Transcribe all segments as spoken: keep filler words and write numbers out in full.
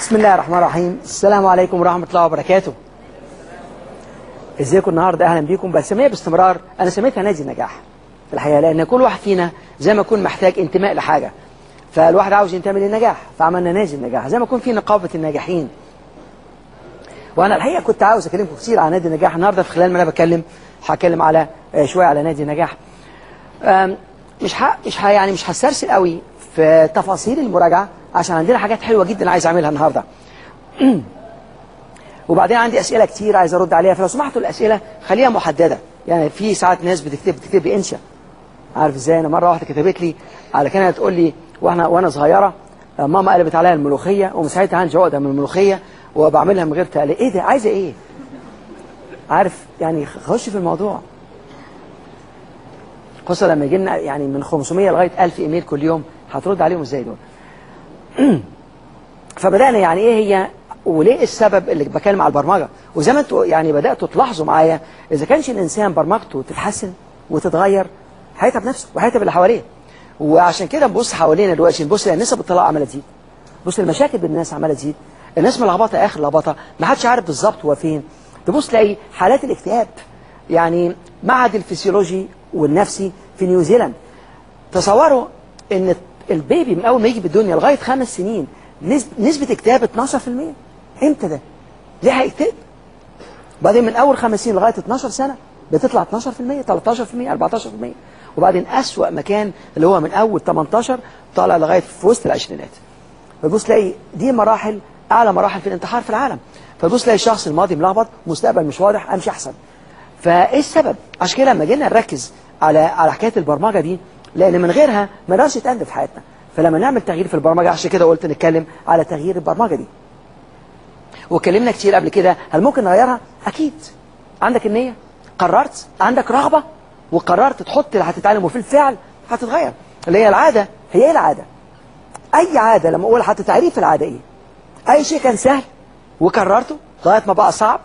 بسم الله الرحمن الرحيم. السلام عليكم ورحمة الله وبركاته. ازيكم النهارده؟ اهلا بيكم. بسميها باستمرار، انا سميتها نادي النجاح في الحقيقه، لان كل واحد فينا زي ما يكون محتاج انتماء لحاجه، فالواحد عاوز ينتمي للنجاح، فعملنا نادي النجاح زي ما يكون في نقابه الناجحين. وانا الحقيقه كنت عاوز اكلمكم كتير على نادي النجاح النهارده. في خلال ما انا بتكلم هتكلم على شويه على نادي النجاح. مش ح... مش ح... يعني مش هسترسل قوي في تفاصيل المراجعه، عشان عندنا حاجات حلوه جدا عايز اعملها النهارده. وبعدين عندي اسئله كتير عايز ارد عليها، فلو سمحتوا الاسئله خليها محدده. يعني في ساعات ناس بتكتب بتكتب لي انشا، عارف ازاي؟ انا مره واحده كتبت لي على كانت تقول لي واحنا وانا صغيره ماما قلبت عليا الملوخيه ومن ساعتها عندي عقده من الملوخيه وبعملها من غير تقليد. ايه ده؟ عايزه ايه؟ عارف يعني خش في الموضوع، خصوصا لما يجي لنا يعني من خمسمية لغايه ألف ايميل كل يوم، هترد عليهم ازاي دول؟ فبدانا يعني ايه هي وليه السبب اللي بكلم على البرمجه. وزي ما انتوا يعني بداتوا تلاحظوا معايا، اذا كانش الانسان برمجته تتحسن وتتغير هيتعب نفسه وهيتعب اللي حواليه. وعشان كده نبص حوالينا دلوقتي، نبص لان نسب الطلاق عماله تزيد، بص المشاكل بين الناس عماله تزيد، الناس ملخبطه اخر لخبطه، ما حدش عارف بالظبط هو فين. تبص تلاقي حالات الاكتئاب. يعني معهد الفسيولوجي والنفسي في نيوزيلاند تصوروا ان البيبي من اول ما يجي بالدنيا لغايه خمس سنين نسبه اكتئاب اتناشر في المية. امتى ده؟ ليه هيكتئب؟ وبعدين من اول خمس سنين لغايه اتناشر سنه بتطلع اتناشر في المية، تلتاشر في المية، اربعتاشر في المية. وبعدين اسوأ مكان اللي هو من اول تمنتاشر طالع لغايه في وسط العشرينات. فتبص تلاقي دي مراحل اعلى مراحل في الانتحار في العالم. فتبص تلاقي الشخص الماضي ملخبط، مستقبل مش واضح، امشي احسن. فايه السبب؟ عشان كده لما جينا نركز على على حكايه البرمجه دي، لان من غيرها ما نقدرش نتقدم في حياتنا. فلما نعمل تغيير في البرمجه، عشان كده قلت نتكلم على تغيير البرمجه دي. واتكلمنا كتير قبل كده، هل ممكن نغيرها؟ اكيد. عندك النيه، قررت، عندك رغبه وقررت تحط اللي هتتعلم وفي الفعل هتتغير. اللي هي العاده. هي ايه العاده؟ اي عاده لما اقول حتى تعريف العاده ايه؟ اي شيء كان سهل وكررته لغايه ما بقى صعب.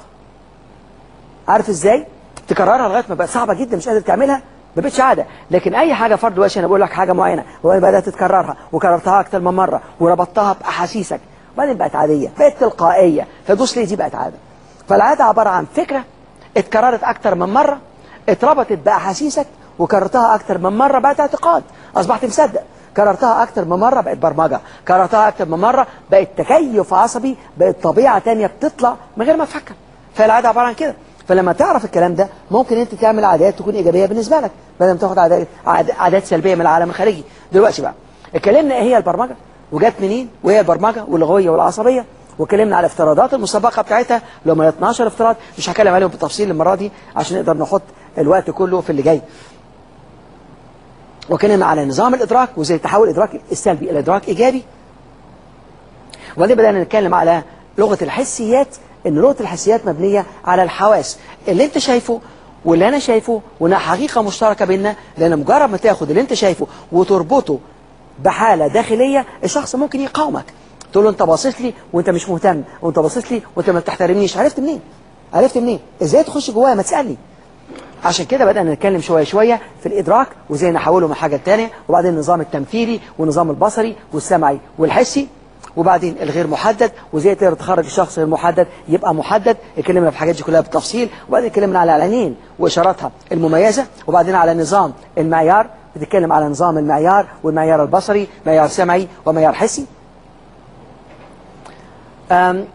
عارف ازاي؟ تكررها لغايه ما بقت صعبه جدا مش قادر تعملها، ما بقتش عاده. لكن اي حاجه فرض دلوقتي انا بقول لك حاجه معينه وبعدين بدات تكررها وكررتها اكتر من مره وربطتها باحاسيسك، وبعدين بقت عاديه، بقت تلقائيه، فتبص لي دي بقت عاده. فالعاده عباره عن فكره اتكررت اكتر من مره، اتربطت باحاسيسك وكررتها اكتر من مره بقت اعتقاد، اصبحت مصدق. كررتها اكتر من مره بقت برمجه، كررتها اكتر من مره بقت تكيف عصبي، بقت طبيعه ثانيه بتطلع من غير ما تفكر. فالعاده عباره عن كده. فلما تعرف الكلام ده ممكن انت تعمل عادات تكون ايجابيه بالنسبه لك بدل ما تاخد عادات عادات سلبيه من العالم الخارجي. دلوقتي بقى اتكلمنا ايه هي البرمجه وجت منين وايه البرمجه واللغويه والعصبيه، واتكلمنا على الافتراضات المسبقه بتاعتها اللي هم اتناشر افتراض، مش هتكلم عليهم بالتفصيل المره دي عشان نقدر نحط الوقت كله في اللي جاي. واتكلمنا على نظام الادراك وازاي تحول الادراك السلبي الى ادراك ايجابي. وبعدين بدانا نتكلم على لغه الحسيات، ان لغه الحسيات مبنيه على الحواس، اللي انت شايفه واللي انا شايفه، وانها حقيقه مشتركه بيننا. لان مجرد ما تاخد اللي انت شايفه وتربطه بحاله داخليه، الشخص ممكن يقاومك، تقول له انت باصص لي وانت مش مهتم، وانت باصص لي وانت ما بتحترمنيش. عرفت منين؟ عرفت منين؟ ازاي تخش جوايا؟ ما تسالني. عشان كده بدأنا نتكلم شوية شوية في الإدراك وزي نحوله من حاجة تانية، وبعدين النظام التمثيلي والنظام البصري والسمعي والحسي، وبعدين الغير محدد وزي تقدر تخرج الشخص المحدد يبقى محدد. اتكلمنا في الحاجات دي كلها بالتفصيل. وبعدين اتكلمنا على العينين وإشاراتها المميزة، وبعدين على نظام المعيار، بتتكلم على نظام المعيار والمعيار البصري، معيار سمعي ومعيار حسي. أم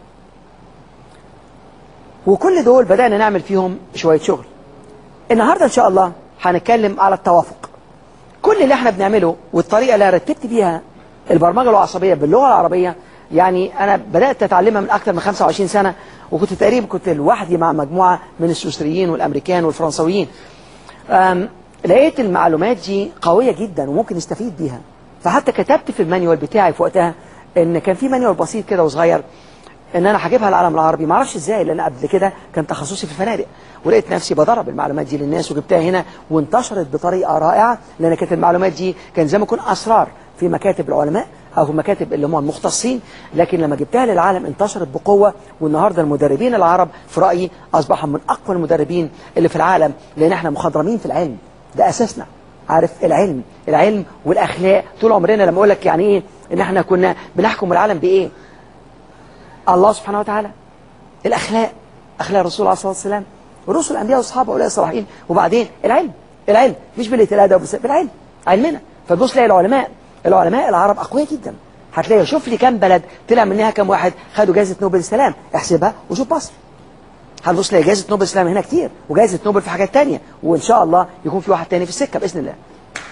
وكل دول بدأنا نعمل فيهم شوية شغل. النهاردة إن شاء الله هنتكلم على التوافق. كل اللي احنا بنعمله والطريقة اللي رتبت بيها البرمجة العصبية باللغة العربية، يعني أنا بدأت أتعلمها من أكثر من خمسة وعشرين سنة، وكنت تقريبا كنت لوحدي مع مجموعة من السويسريين والأمريكان والفرنسويين. لقيت المعلومات دي قوية جدا وممكن نستفيد بيها. فحتى كتبت في المانيوال بتاعي في وقتها إن كان في مانيوال بسيط كده وصغير ان انا هجيبها العالم العربي. ما اعرفش ازاي، لان قبل كده كان تخصصي في الفنادق، ولقيت نفسي بضرب المعلومات دي للناس وجبتها هنا وانتشرت بطريقه رائعه. لان كانت المعلومات دي كان زي ما يكون اسرار في مكاتب العلماء او في مكاتب اللي هم المختصين، لكن لما جبتها للعالم انتشرت بقوه. والنهارده المدربين العرب في رايي اصبحوا من اقوى المدربين اللي في العالم، لان احنا مخضرمين في العلم، ده اساسنا. عارف العلم العلم والاخلاق طول عمرنا. لما اقول لك يعني ايه ان احنا كنا بنحكم العالم بايه، الله سبحانه وتعالى، الأخلاق، أخلاق الرسول عليه الصلاة والسلام، ورسل الأنبياء والصحابة أولئك الصالحين، وبعدين العلم، العلم مش بالإتلادة بالعلم، علمنا. فتبص تلاقي العلماء، العلماء العرب أقوياء جدا. هتلاقي شوف لي كام بلد طلع منها كام واحد خدوا جائزة نوبل السلام، احسبها وشوف مصر. هتبص تلاقي جائزة نوبل السلام هنا كتير، وجائزة نوبل في حاجات تانية، وإن شاء الله يكون في واحد تاني في السكة بإذن الله.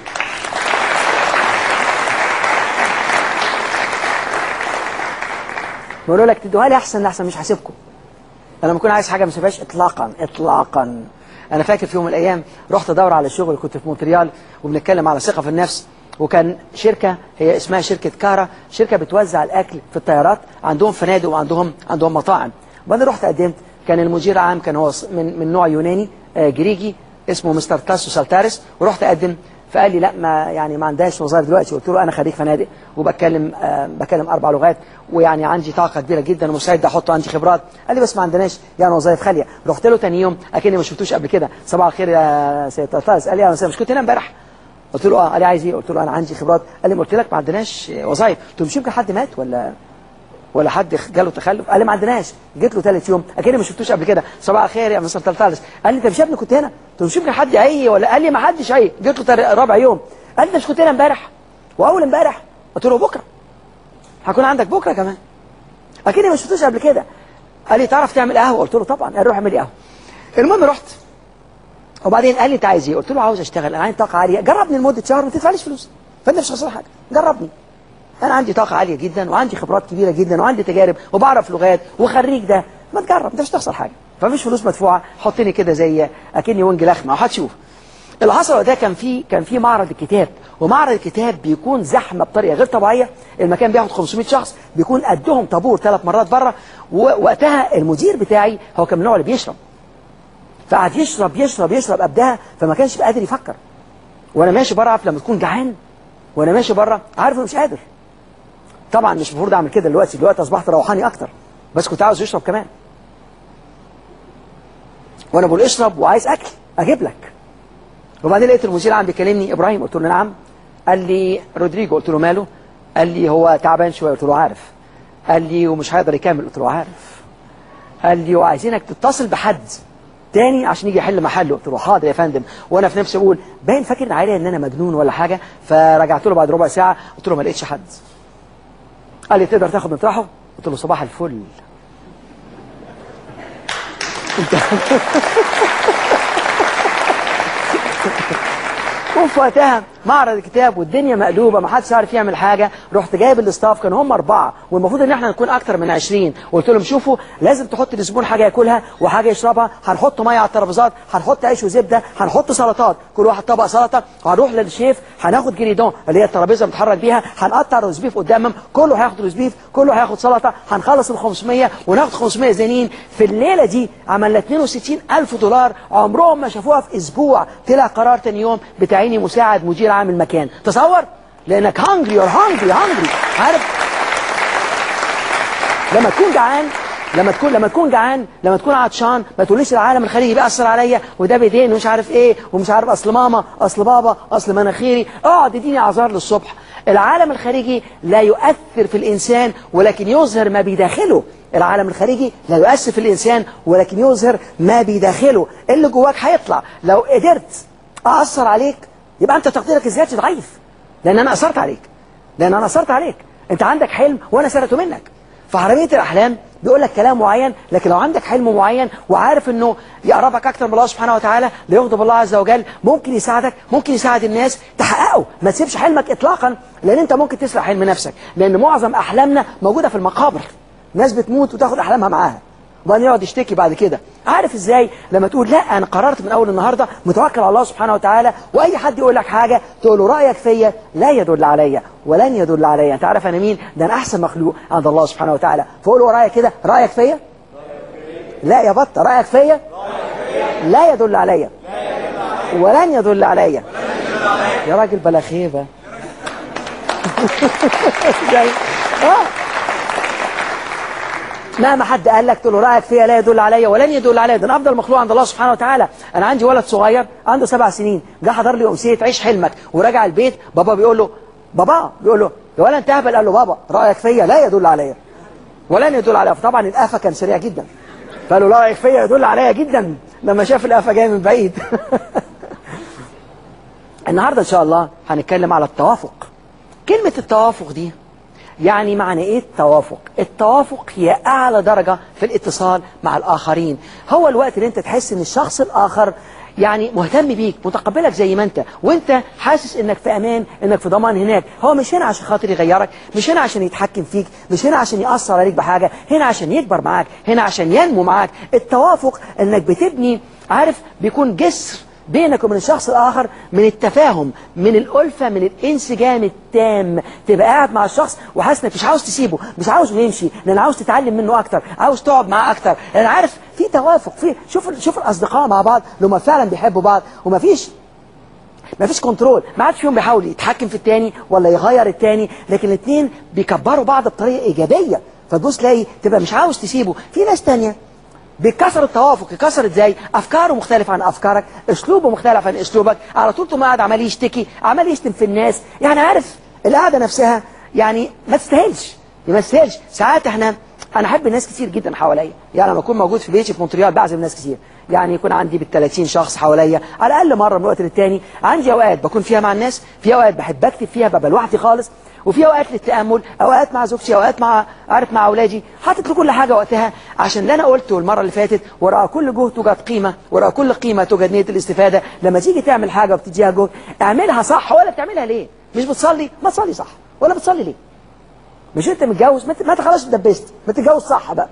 بقولوا لك تدوها لي أحسن لأحسن مش هسيبكم. أنا لما أكون عايز حاجة ما سيبهاش إطلاقا إطلاقا. أنا فاكر في يوم من الأيام رحت أدور على شغل، كنت في مونتريال وبنتكلم على ثقة في النفس، وكان شركة هي اسمها شركة كارا، شركة بتوزع الأكل في الطيارات، عندهم فنادق وعندهم عندهم مطاعم. وأنا رحت قدمت، كان المدير العام كان هو من من نوع يوناني آه جريجي اسمه مستر تاسو سالتارس، ورحت أقدم فقال لي لا ما يعني ما عندهاش وظائف دلوقتي. قلت له أنا خريج فنادق وبتكلم آه بكلم أربع لغات ويعني عندي طاقة كبيرة جدا ومستعد أحط عندي خبرات. قال لي بس ما عندناش يعني وظائف خالية. رحت له ثاني يوم أكني ما شفتوش قبل كده، صباح الخير يا سيد سالتارس. قال لي أنا مش كنت هنا امبارح؟ قلت له اه. قال لي عايز ايه؟ قلت له انا عندي خبرات. قال لي ما قلت لك ما عندناش وظائف؟ قلت له مش يمكن حد مات ولا ولا حد جاله تخلف؟ قال لي ما عندناش. جيت له ثالث يوم اكني ما شفتوش قبل كده، صباح الخير يا مستر سالتارس. قال لي انت مش يا ابني كنت هنا؟ قلت له مش يمكن حد عي ولا؟ قال لي ما حدش عي. جيت له رابع يوم قال لي انت مش كنت هنا امبارح واول امبارح؟ قلت له بكره هكون عندك بكره كمان، اكني ما شفتوش قبل كده. قال لي تعرف تعمل قهوه؟ قلت له طبعا. قال روح اعمل لي قهوه. المهم رحت، وبعدين قال لي انت عايز ايه؟ قلت له عاوز اشتغل، انا عندي طاقه عاليه، جربني لمده شهر ما تدفعليش فلوس، فانت مش خسران حاجه، جربني. انا عندي طاقه عاليه جدا وعندي خبرات كبيره جدا وعندي تجارب وبعرف لغات وخريج ده، ما تجرب انت مش هتخسر حاجه، فمفيش فلوس مدفوعه، حطني كده زي اكني ونج لخمه وهتشوف. اللي حصل ده كان في كان في معرض الكتاب، ومعرض الكتاب بيكون زحمه بطريقه غير طبيعيه، المكان بياخد خمسمائة شخص، بيكون قدهم طابور ثلاث مرات بره، ووقتها المدير بتاعي هو كان من النوع اللي بيشرب، فقعد يشرب يشرب يشرب قبلها، فما كانش قادر يفكر. وانا ماشي بره، عارف لما تكون جعان وانا ماشي بره عارف انه مش قادر. طبعا مش المفروض اعمل كده دلوقتي، دلوقتي اصبحت روحاني اكتر، بس كنت عاوز يشرب كمان. وانا بقول اشرب وعايز اكل اجيب لك. وبعدين لقيت المدير عم بيكلمني، ابراهيم؟ قلت له نعم. قال لي رودريجو. قلت له ماله؟ قال لي هو تعبان شويه. قلت له عارف. قال لي ومش هيقدر يكمل. قلت له عارف. قال لي وعايزينك تتصل بحد تاني عشان يجي يحل محله. قلت له حاضر يا فندم. وانا في نفسي اقول باين فاكر عليا ان انا مجنون ولا حاجه، فرجعت له بعد ربع ساعه قلت له ما لقيتش حد. قال لي تقدر تاخد مطرحه؟ قلت له صباح الفل. وفي وقتها معرض الكتاب والدنيا مقلوبه، ما حدش عارف يعمل حاجه، رحت جايب الاستاف، كانوا هم اربعه والمفروض ان احنا نكون اكتر من عشرين، وقلت لهم شوفوا لازم تحط للزبون حاجه ياكلها وحاجه يشربها، هنحط ميه على الترابيزات، هنحط عيش وزبده، هنحط سلطات، كل واحد طبق سلطه، وهنروح للشيف هناخد جريدون اللي هي الترابيزه بنتحرك بيها، هنقطع روز بيف قدامهم، كله هياخد روز بيف، كله هياخد سلطه، هنخلص ال خمسمائة وناخد خمسمائة زينين. في الليله دي عملنا اثنين وستين ألف دولار، عمرهم ما شافوها في اسبوع. طلع قرار ثاني يوم بتعيني مساعد مدير عام المكان. تصور، لانك هانجري اور هانجري هانجري عارف لما تكون جعان، لما تكون لما تكون جعان لما تكون عطشان، ما تقوليش العالم الخارجي بيأثر عليا وده بيدين ومش عارف ايه ومش عارف اصل ماما اصل بابا اصل مناخيري، اقعد اديني اعذار للصبح. العالم الخارجي لا يؤثر في الانسان ولكن يظهر ما بداخله. العالم الخارجي لا يؤثر في الانسان ولكن يظهر ما بداخله. اللي جواك هيطلع. لو قدرت اثر عليك يبقى انت تقديرك الذاتي ضعيف، لان انا اثرت عليك، لان انا اثرت عليك. انت عندك حلم وانا سرقته منك. فحرامية الاحلام بيقول لك كلام معين، لكن لو عندك حلم معين وعارف انه يقربك اكتر من الله سبحانه وتعالى، ليغضب الله عز وجل، ممكن يساعدك، ممكن يساعد الناس تحققه. ما تسيبش حلمك اطلاقا، لان انت ممكن تسرق حلم نفسك، لان معظم احلامنا موجوده في المقابر. ناس بتموت وتاخد احلامها معاها، وبعدين يقعد يشتكي بعد كده. عارف ازاي؟ لما تقول لا انا قررت من اول النهارده متوكل على الله سبحانه وتعالى، واي حد يقول لك حاجه تقول له رايك فيا لا يدل عليا ولن يدل عليا. انت عارف انا مين؟ ده انا احسن مخلوق عند الله سبحانه وتعالى. فقول له رايك كده، رايك فيا لا يا بطه، رايك فيا لا يدل عليا ولن يدل عليا. يا راجل بلا خيبه. اه مهما حد قال لك تقول له رايك فيا لا يدل عليا ولن يدل عليا. ده انا افضل مخلوق عند الله سبحانه وتعالى. انا عندي ولد صغير عنده سبع سنين، جه حضر لي امسيه عيش حلمك، وراجع البيت بابا بيقول له بابا بيقول له يا ولد انت اهبل. قال له بابا رايك فيا لا يدل عليا. ولن يدل على قفا. طبعا القفا كان سريع جدا، فقالوا لا يكفي يدل عليا جدا لما شاف القفا جاي من بعيد. النهارده ان شاء الله هنتكلم على التوافق. كلمة التوافق دي يعني معنى ايه التوافق؟ التوافق هي اعلى درجة في الاتصال مع الاخرين. هو الوقت اللي انت تحس ان الشخص الاخر يعني مهتم بيك، متقبلك زي ما انت، وانت حاسس انك في امان، انك في ضمان هناك. هو مش هنا عشان خاطر يغيرك، مش هنا عشان يتحكم فيك، مش هنا عشان يأثر عليك بحاجة، هنا عشان يكبر معاك، هنا عشان ينمو معاك. التوافق انك بتبني، عارف، بيكون جسر بينك وبين الشخص الآخر من التفاهم، من الألفة، من الانسجام التام. تبقى قاعد مع الشخص وحاسس انك مش عاوز تسيبه، مش عاوز يمشي، لأن عاوز تتعلم منه أكتر، عاوز تقعد معاه أكتر، لأن عارف في توافق. في شوف شوف الأصدقاء مع بعض لما فعلا بيحبوا بعض ومفيش مفيش كنترول، ما عادش فيهم بيحاول يتحكم في التاني ولا يغير التاني، لكن الاثنين بيكبروا بعض بطريقة إيجابية. فتبص تلاقي تبقى مش عاوز تسيبه. في ناس تانية بيكسر التوافق. يكسر ازاي؟ افكاره مختلفه عن افكارك، اسلوبه مختلف عن اسلوبك، على طول طول ما قاعد عمال يشتكي، عمال يشتم في الناس. يعني عارف القعده نفسها يعني ما تستاهلش، ما تستاهلش. ساعات احنا انا احب ناس كتير جدا حواليا. يعني لما اكون موجود في بيتي في مونتريال بعزم ناس كتير، يعني يكون عندي بالثلاثين شخص حواليا على الاقل مره من وقت للتاني. عندي اوقات بكون فيها مع الناس، في اوقات بحب اكتب فيها ببقى لوحدي خالص، وفي اوقات للتامل، اوقات مع زوجتي، اوقات مع عارف مع اولادي. حاطط لكل حاجه وقتها، عشان اللي انا قلته المره اللي فاتت، وراء كل جهد توجد قيمه، وراء كل قيمه توجد نيه الاستفاده. لما تيجي تعمل حاجه وبتديها جهد، اعملها صح. ولا بتعملها ليه؟ مش بتصلي؟ ما تصلي صح. ولا بتصلي ليه؟ مش انت متجوز؟ ما انت خلاص اتدبست، ما تتجوز صح بقى.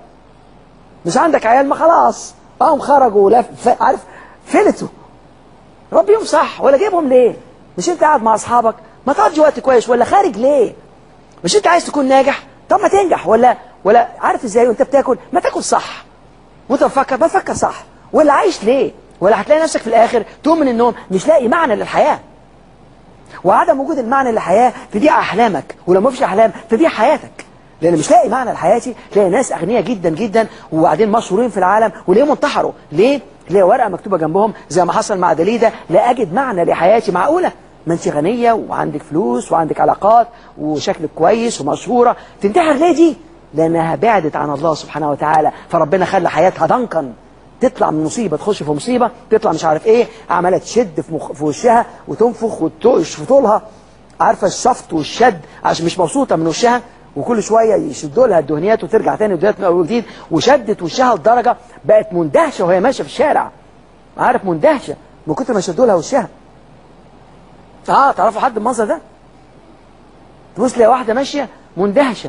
مش عندك عيال؟ ما خلاص هم خرجوا ولا عارف فلتوا، ربيهم صح. ولا جايبهم ليه؟ مش انت قاعد مع اصحابك؟ ما تقضي وقت كويس. ولا خارج ليه؟ مش انت عايز تكون ناجح؟ طب ما تنجح. ولا ولا عارف ازاي وانت بتاكل؟ ما تاكل صح. وانت بتفكر ما تفكر صح. ولا عايش ليه؟ ولا هتلاقي نفسك في الاخر تقوم من النوم مش لاقي معنى للحياه. وعدم وجود المعنى للحياه تضيع احلامك، ولما مفيش احلام تضيع حياتك. لان مش لاقي معنى لحياتي. تلاقي ناس اغنياء جدا جدا وبعدين مشهورين في العالم وليه انتحروا؟ ليه؟ ليه ورقه مكتوبه جنبهم زي ما حصل مع داليدا: لا اجد معنى لحياتي. معقوله؟ ما انت غنيه وعندك فلوس وعندك علاقات وشكلك كويس ومشهوره، تنتحر ليه دي؟ لانها بعدت عن الله سبحانه وتعالى، فربنا خلى حياتها ضنكا. تطلع من مصيبه تخش في مصيبه، تطلع مش عارف ايه، عماله تشد في, مخ... في وشها وتنفخ وتقش في طولها، عارفه الشفط والشد عشان مش مبسوطه من وشها، وكل شويه يشدوا لها الدهنيات وترجع تاني الدهنيات من اول وجديد. وشدت وشها لدرجه بقت مندهشه وهي ماشيه في الشارع، عارف، مندهشه من كتر ما شدوا لها وشها. اه تعرفوا حد المنظر ده؟ تبص تلاقي واحده ماشيه مندهشه،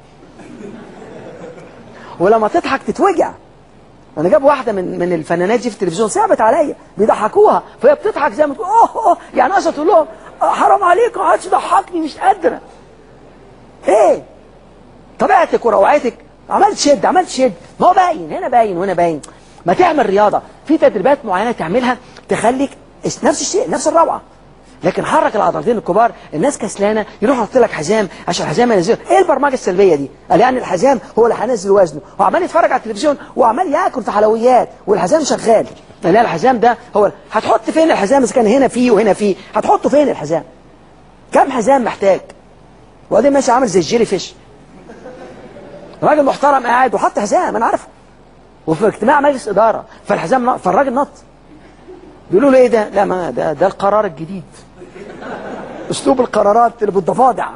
ولما تضحك تتوجع. انا جاب واحده من من الفنانات دي في التلفزيون، صعبت عليا، بيضحكوها فهي بتضحك زي ما تقول اوه اوه، يعني اصلا تقول لهم حرام عليكم ما حدش يضحكني مش قادره. ايه طبيعتك وروعتك؟ عملت تشد عملت تشد، ما هو باين هنا باين وهنا باين. ما تعمل رياضه، في تدريبات معينه تعملها تخليك نفس الشيء نفس الروعه، لكن حرك العضلتين الكبار. الناس كسلانه يروح يحط لك حزام عشان الحزام ينزله. ايه البرمجه السلبيه دي؟ قال يعني الحزام هو اللي هينزل وزنه، وعمال يتفرج على التلفزيون وعمال ياكل في حلويات والحزام شغال. لا الحزام ده هو هتحط فين الحزام؟ اذا كان هنا فيه وهنا فيه هتحطه فين الحزام؟ كم حزام محتاج؟ وبعدين ماشي عامل زي الجيلي فيش. راجل محترم قاعد وحط حزام انا عارفه، وفي اجتماع مجلس اداره فالحزام فالراجل نط. بيقولوا له ايه ده؟ لا ما ده ده القرار الجديد، اسلوب القرارات اللي بالضفادع.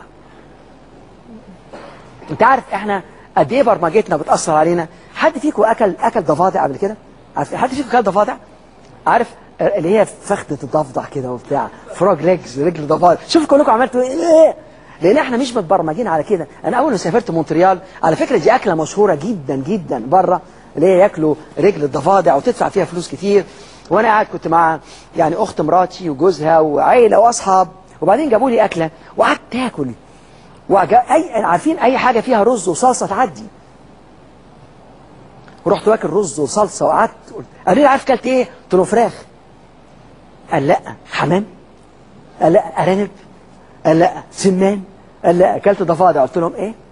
انت عارف احنا قد ايه برمجتنا بتاثر علينا؟ حد فيكم اكل اكل ضفادع قبل كده؟ عارف حد فيكم اكل ضفادع؟ عارف اللي هي فخده الضفدع كده وبتاع، فروج ليجز، رجل ضفادع. شوف كلكم عملتوا ايه؟ لان احنا مش متبرمجين على كده. انا اول ما سافرت مونتريال، على فكره دي اكله مشهوره جدا جدا بره، اللي هي ياكلوا رجل الضفادع وتدفع فيها فلوس كتير. وانا قاعد كنت مع يعني اخت مراتي وجوزها وعيله واصحاب، وبعدين جابوا لي اكله وقعدت تاكل. اي عارفين اي حاجه فيها رز وصلصه تعدي. ورحت واكل رز وصلصه وقعدت. قالوا لي عارف كلت ايه؟ قلت له فراخ. قال لا حمام. قال لا ارانب. قال لا سمان. قال لا اكلت ضفادع. قلت لهم ايه؟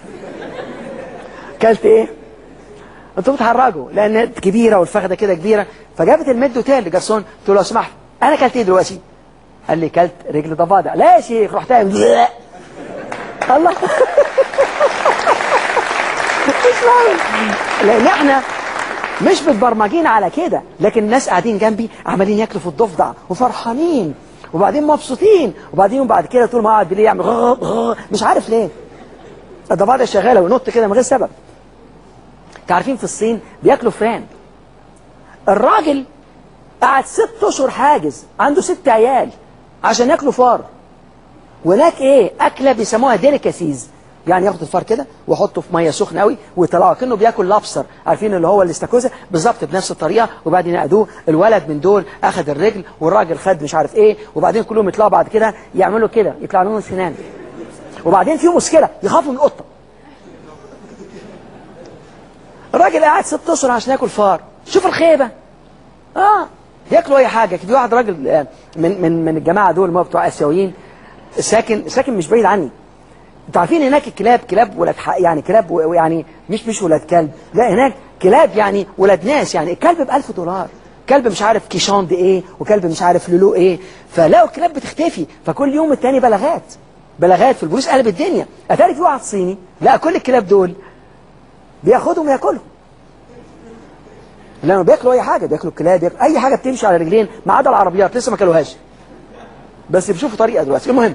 اكلت ايه؟ انتوا بتهرجوا لان كبيره والفخده كده كبيره. فجابت الميد اوتيل جرسون، قلت له لو سمحت انا اكلت ايه دلوقتي؟ قال لي كلت رجل ضفادع. لا يا شيخ. رحت قايم الله مش فاهم. لان احنا مش متبرمجين على كده، لكن الناس قاعدين جنبي عمالين ياكلوا في الضفدع وفرحانين وبعدين مبسوطين، وبعدين بعد كده طول ما قاعد بالليل يعمل غغ غغ مش عارف ليه. الضفادع شغاله وينط كده من غير سبب. تعرفين في الصين بياكلوا فران. الراجل قعد ست اشهر حاجز، عنده ست عيال عشان ياكلوا فار. وهناك ايه اكله بيسموها ديليكاسيز، يعني ياخد الفار كده ويحطه في ميه سخنه قوي ويطلعه كانه بياكل لابستر، عارفين اللي هو الاستاكوزا بالظبط بنفس الطريقه، وبعدين ينقدوه. الولد من دول اخذ الرجل والراجل خد مش عارف ايه، وبعدين كلهم يطلعوا بعد كده يعملوا كده يطلع لهم سنان. وبعدين في مشكله يخافوا من القطه. الراجل قاعد ست اشهر عشان ياكل فار. شوف الخيبه. اه ياكلوا اي حاجه. في واحد راجل من من من الجماعه دول ما بتوع اسيويين ساكن ساكن مش بعيد عني. انتوا عارفين هناك الكلاب كلاب ولاد يعني كلاب يعني مش مش ولاد كلب، لا هناك كلاب يعني ولاد ناس. يعني الكلب ب ألف دولار، كلب مش عارف كيشاند ايه وكلب مش عارف لولو ايه. فلاقوا الكلاب بتختفي، فكل يوم التاني بلاغات بلاغات في البوليس قلب الدنيا. اتاري في واحد صيني لا كل الكلاب دول بياخدهم وياكلهم. لما بياكلوا اي حاجه بياكلوا الكلاب، بياكلوا اي حاجه بتمشي على رجلين ما عدا العربيات لسه ما كلوهاش، بس بيشوفوا طريقه دلوقتي. المهم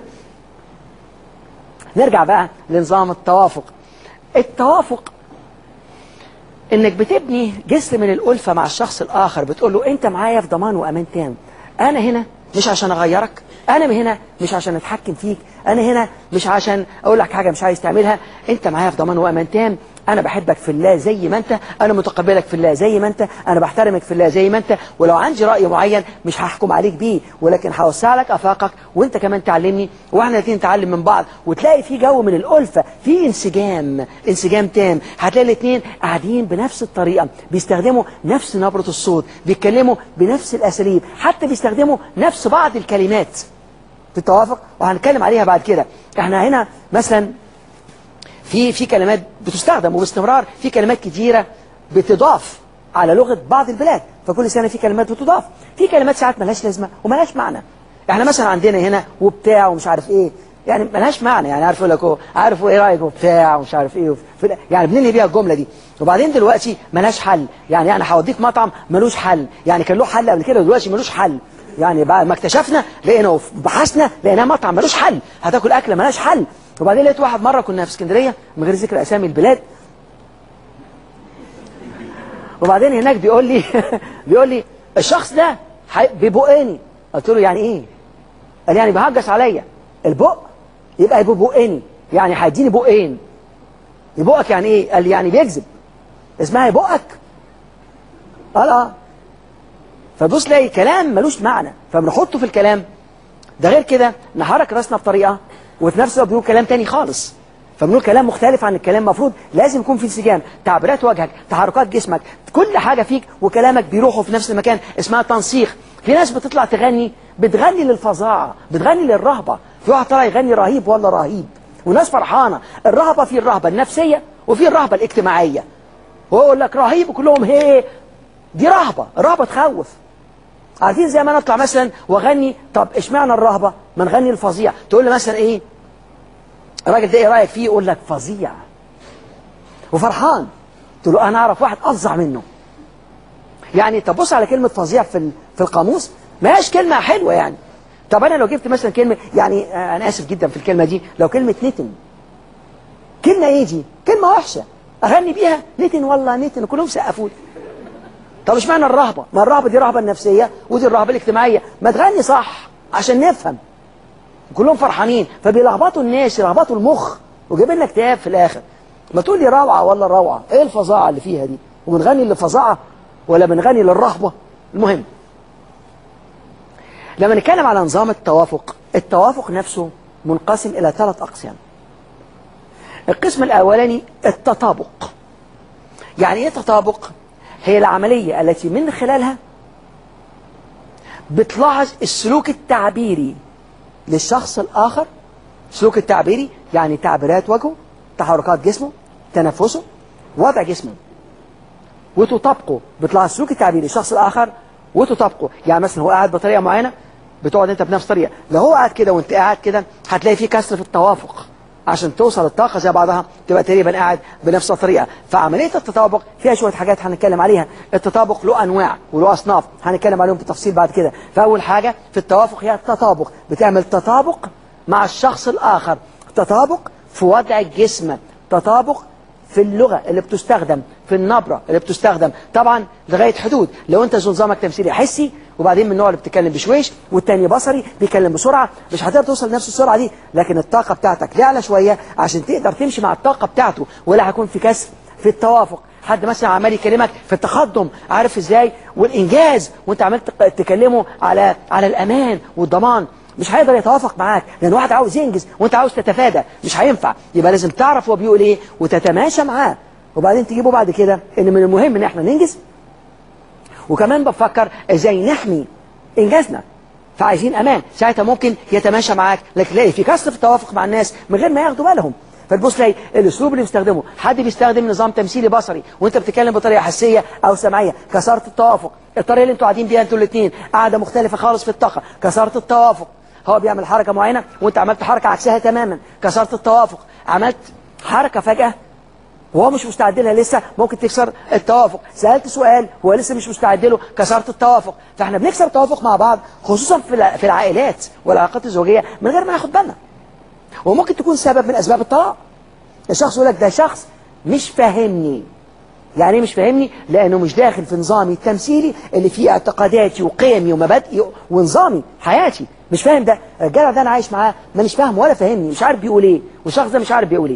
نرجع بقى لنظام التوافق. التوافق انك بتبني جسر من الألفة مع الشخص الآخر، بتقول له انت معايا في ضمان وأمان تام. انا هنا مش عشان اغيرك، انا هنا مش عشان اتحكم فيك، انا هنا مش عشان اقول لك حاجه مش عايز تعملها. انت معايا في ضمان وامان تام، انا بحبك في الله زي ما انت، انا متقبلك في الله زي ما انت، انا بحترمك في الله زي ما انت، ولو عندي راي معين مش هحكم عليك بيه، ولكن هوسع لك افاقك وانت كمان تعلمني، واحنا الاثنين نتعلم من بعض، وتلاقي في جو من الالفه، في انسجام انسجام تام. هتلاقي الاثنين قاعدين بنفس الطريقه، بيستخدموا نفس نبره الصوت، بيتكلموا بنفس الاساليب، حتى بيستخدموا نفس بعض الكلمات في التوافق، وهنتكلم عليها بعد كده. احنا هنا مثلا في في كلمات بتستخدم وباستمرار، في كلمات كتيره بتضاف على لغه بعض البلاد، فكل سنه في كلمات بتضاف، في كلمات ساعات ملهاش لازمه وملهاش معنى. احنا مثلا عندنا هنا وبتاع ومش عارف ايه، يعني ملهاش معنى، يعني عارف يقول لك عارف ايه رايك وبتاع ومش عارف ايه وفي يعني بننهي بيها الجمله دي. وبعدين دلوقتي ملهاش حل، يعني انا هوديك مطعم ملوش حل، يعني كان له حل قبل كده ودلوقتي ملوش حل. يعني بعد ما اكتشفنا لقينا وبحثنا لقيناه مطعم ملوش حل، هتاكل اكله ملهاش حل. وبعدين لقيت واحد مره كنا في اسكندريه من غير ذكر اسامي البلاد، وبعدين هناك بيقول لي بيقول لي الشخص ده بيبقني. قلت له يعني ايه؟ قال يعني بيهجس عليا. البق يبقى بيبقني، يعني هيديني بقين. يبقك يعني ايه؟ قال لي يعني بيكذب، اسمها يبقك. قال اه. فبص تلاقي كلام ملوش معنى فبنحطه في الكلام ده. غير كده نحرك راسنا بطريقه وفي نفس الوقت بنقول كلام تاني خالص، فبنقول كلام مختلف عن الكلام. المفروض لازم يكون في انسجام، تعبيرات وجهك، تحركات جسمك، كل حاجه فيك وكلامك بيروحوا في نفس المكان، اسمها تنسيق. في ناس بتطلع تغني بتغني للفظاعه، بتغني للرهبه. في واحد طلع يغني رهيب ولا رهيب، وناس فرحانه. الرهبه في الرهبه النفسيه وفي الرهبه الاجتماعيه. هو يقول لك رهيب وكلهم هي، دي رهبه، الرهبه تخوف. عارفين زي ما انا اطلع مثلا واغني، طب اشمعنى الرهبه؟ ما نغني الفظيع. تقول لي مثلا ايه الراجل ده ايه رايك فيه؟ يقول لك فظيع وفرحان. تقول له انا اعرف واحد افظع منه. يعني طب بص على كلمه فظيع في في القاموس، ما هياش كلمه حلوه يعني. طب انا لو جبت مثلا كلمه، يعني انا اسف جدا في الكلمه دي، لو كلمه نتن، كلمه ايه دي؟ كلمه وحشه اغني بيها نتن والله نتن كلهم سقفوا لي. طب اشمعنى الرهبه؟ ما الرهبه دي الرهبه النفسيه ودي الرهبه الاجتماعيه. ما تغني صح عشان نفهم. كلهم فرحانين فبيلخبطوا الناس، يلخبطوا المخ وجايبين لك اكتئاب في الاخر. ما تقول لي روعه ولا روعه، ايه الفظاعه اللي فيها دي؟ وبنغني للفظاعه ولا بنغني للرهبه؟ المهم لما نتكلم على نظام التوافق، التوافق نفسه منقسم الى ثلاث اقسام. القسم الاولاني التطابق. يعني ايه تطابق؟ هي العمليه التي من خلالها بتلاحظ السلوك التعبيري للشخص الآخر. السلوك التعبيري يعني تعبيرات وجهه، تحركات جسمه، تنفسه، وضع جسمه، وتطابقه. بتلاحظ السلوك التعبيري للشخص الآخر وتطابقه. يعني مثلا هو قاعد بطريقة معينة بتقعد انت بنفس الطريقة. لو هو قاعد كده وانت قاعد كده هتلاقي فيه كسر في التوافق. عشان توصل الطاقة زي بعضها تبقى تقريبا قاعد بنفس الطريقة. فعملية التطابق فيها شوية حاجات هنتكلم عليها. التطابق له أنواع وله أصناف هنتكلم عليهم بالتفصيل بعد كده. فأول حاجة في التوافق هي التطابق، بتعمل تطابق مع الشخص الآخر، تطابق في وضع الجسم، تطابق في اللغة اللي بتستخدم، في النبرة اللي بتستخدم، طبعا لغاية حدود. لو انت نظامك تمثيلي حسي وبعدين من النوع اللي بتتكلم بشويش والتاني بصري بيتكلم بسرعة، مش هتقدر توصل لنفس السرعة دي، لكن الطاقة بتاعتك تعلى شوية عشان تقدر تمشي مع الطاقة بتاعته، ولا هيكون في كسر في التوافق. حد مثلا عمال يكلمك في التقدم عارف ازاي والانجاز، وانت عمال تكلمه على على الامان والضمان، مش هيقدر يتوافق معاك، لان واحد عاوز ينجز وانت عاوز تتفادى، مش هينفع. يبقى لازم تعرف هو بيقول ايه وتتماشى معاه، وبعدين تجيبه بعد كده ان من المهم ان احنا ننجز، وكمان بفكر ازاي نحمي انجازنا، فعايزين امان. ساعتها ممكن يتماشى معاك، لكن تلاقي في كسر في التوافق مع الناس من غير ما ياخدوا بالهم. فتبص تلاقي الاسلوب اللي بيستخدمه حد بيستخدم نظام تمثيلي بصري وانت بتتكلم بطريقه حسيه او سمعيه، كسرت التوافق. الطريقه اللي انتوا قاعدين بيها انتوا الاثنين قاعده مختلفه خالص في الطاقه، كسرت التوافق. هو بيعمل حركه معينه وانت عملت حركه عكسها تماما، كسرت التوافق. عملت حركه فجاه وهو مش مستعد لها لسه، ممكن تكسر التوافق. سألت سؤال هو لسه مش مستعد له، كسرت التوافق. فاحنا بنكسر التوافق مع بعض خصوصا في في العائلات والعلاقات الزوجيه من غير ما ناخد بالنا، وممكن تكون سبب من اسباب الطلاق. الشخص يقول لك ده شخص مش فاهمني. يعني ايه مش فاهمني؟ لانه مش داخل في نظامي التمثيلي اللي فيه اعتقاداتي وقيمي ومبادئي ونظامي حياتي. مش فاهم ده. الرجاله ده انا عايش معاه ما مش فاهم ولا فاهمني، مش عارف بيقول ايه، والشخص ده مش عارف بيقول ايه.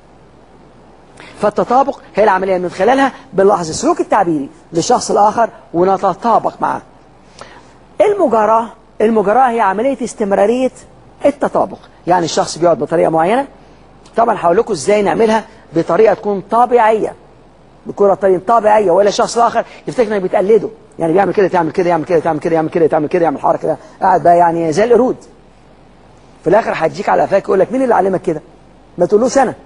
فالتطابق هي العملية من خلالها بنلاحظ السلوك التعبيري للشخص الآخر ونتطابق معه. المجاراة، المجاراة هي عملية استمرارية التطابق. يعني الشخص بيقعد بطريقة معينة، طبعا هقول لكم ازاي نعملها بطريقة تكون طبيعية، بكرة طريقة طبيعية، ولا الشخص الآخر يفتكر انك بتقلده. يعني بيعمل كده تعمل كده، يعمل كده تعمل كده، يعمل كده تعمل كده، يعمل حركة كده، قاعد بقى يعني زي القرود. في الآخر هتجيك على قفاك يقول لك مين اللي علمك كده؟ ما تقولوش أنا،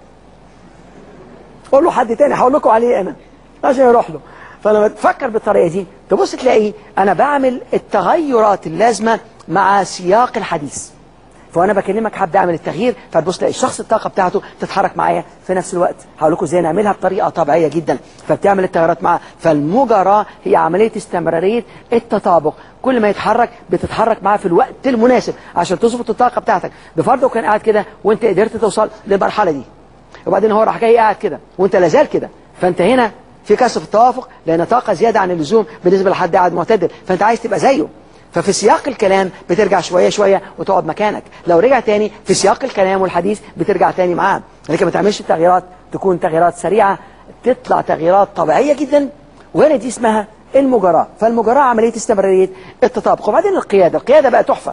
قول له حد تاني هقول لكم عليه انا عشان يروح له. فلما تفكر بالطريقه دي تبص تلاقي انا بعمل التغيرات اللازمه مع سياق الحديث. فانا بكلمك هبدا اعمل التغيير، فتبص تلاقي الشخص الطاقه بتاعته تتحرك معايا في نفس الوقت. هقول لكم ازاي نعملها بطريقه طبيعيه جدا، فبتعمل التغيرات معاه. فالمجاراه هي عمليه استمراريه التطابق، كل ما يتحرك بتتحرك معاه في الوقت المناسب عشان تظبط الطاقه بتاعتك. بفرض كان قاعد كده وانت قدرت توصل للمرحله دي، وبعدين هو راح جاي قاعد كده وانت لازال كده، فانت هنا في كسر في التوافق، لان طاقه زياده عن اللزوم بالنسبه لحد قاعد معتدل، فانت عايز تبقى زيه. ففي سياق الكلام بترجع شويه شويه وتقعد مكانك. لو رجع تاني في سياق الكلام والحديث بترجع تاني معاه، لكن ما تعملش التغييرات تكون تغييرات سريعه، تطلع تغييرات طبيعيه جدا، وهنا دي اسمها المجاراه. فالمجاراه عمليه استمراريه التطابق. وبعدين القياده، القياده بقى تحفه.